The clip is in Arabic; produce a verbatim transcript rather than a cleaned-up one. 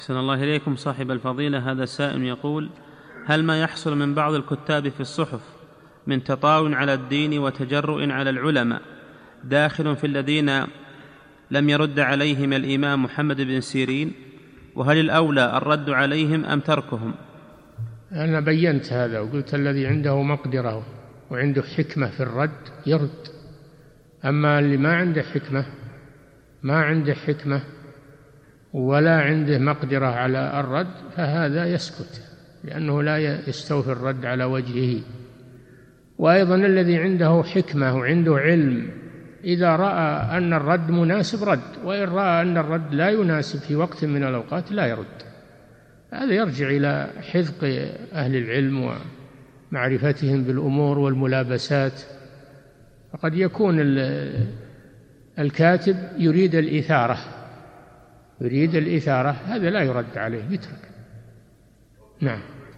أحسن الله إليكم صاحب الفضيلة. هذا سائل يقول: هل ما يحصل من بعض الكتاب في الصحف من تطاول على الدين وتجرؤ على العلماء داخل في الذين لم يرد عليهم الإمام محمد بن سيرين؟ وهل الأولى الرد عليهم أم تركهم؟ أنا بينت هذا وقلت الذي عنده مقدرة وعنده حكمة في الرد يرد، أما اللي ما عنده حكمة ما عنده حكمة ولا عنده مقدرة على الرد فهذا يسكت، لأنه لا يستوفي الرد على وجهه. وأيضا الذي عنده حكمة وعنده علم إذا رأى أن الرد مناسب رد، وإن رأى أن الرد لا يناسب في وقت من الأوقات لا يرد. هذا يرجع إلى حذق أهل العلم ومعرفتهم بالأمور والملابسات. فقد يكون الكاتب يريد الإثارة يريد الإثارة هذا لا يرد عليه، يترك. نعم.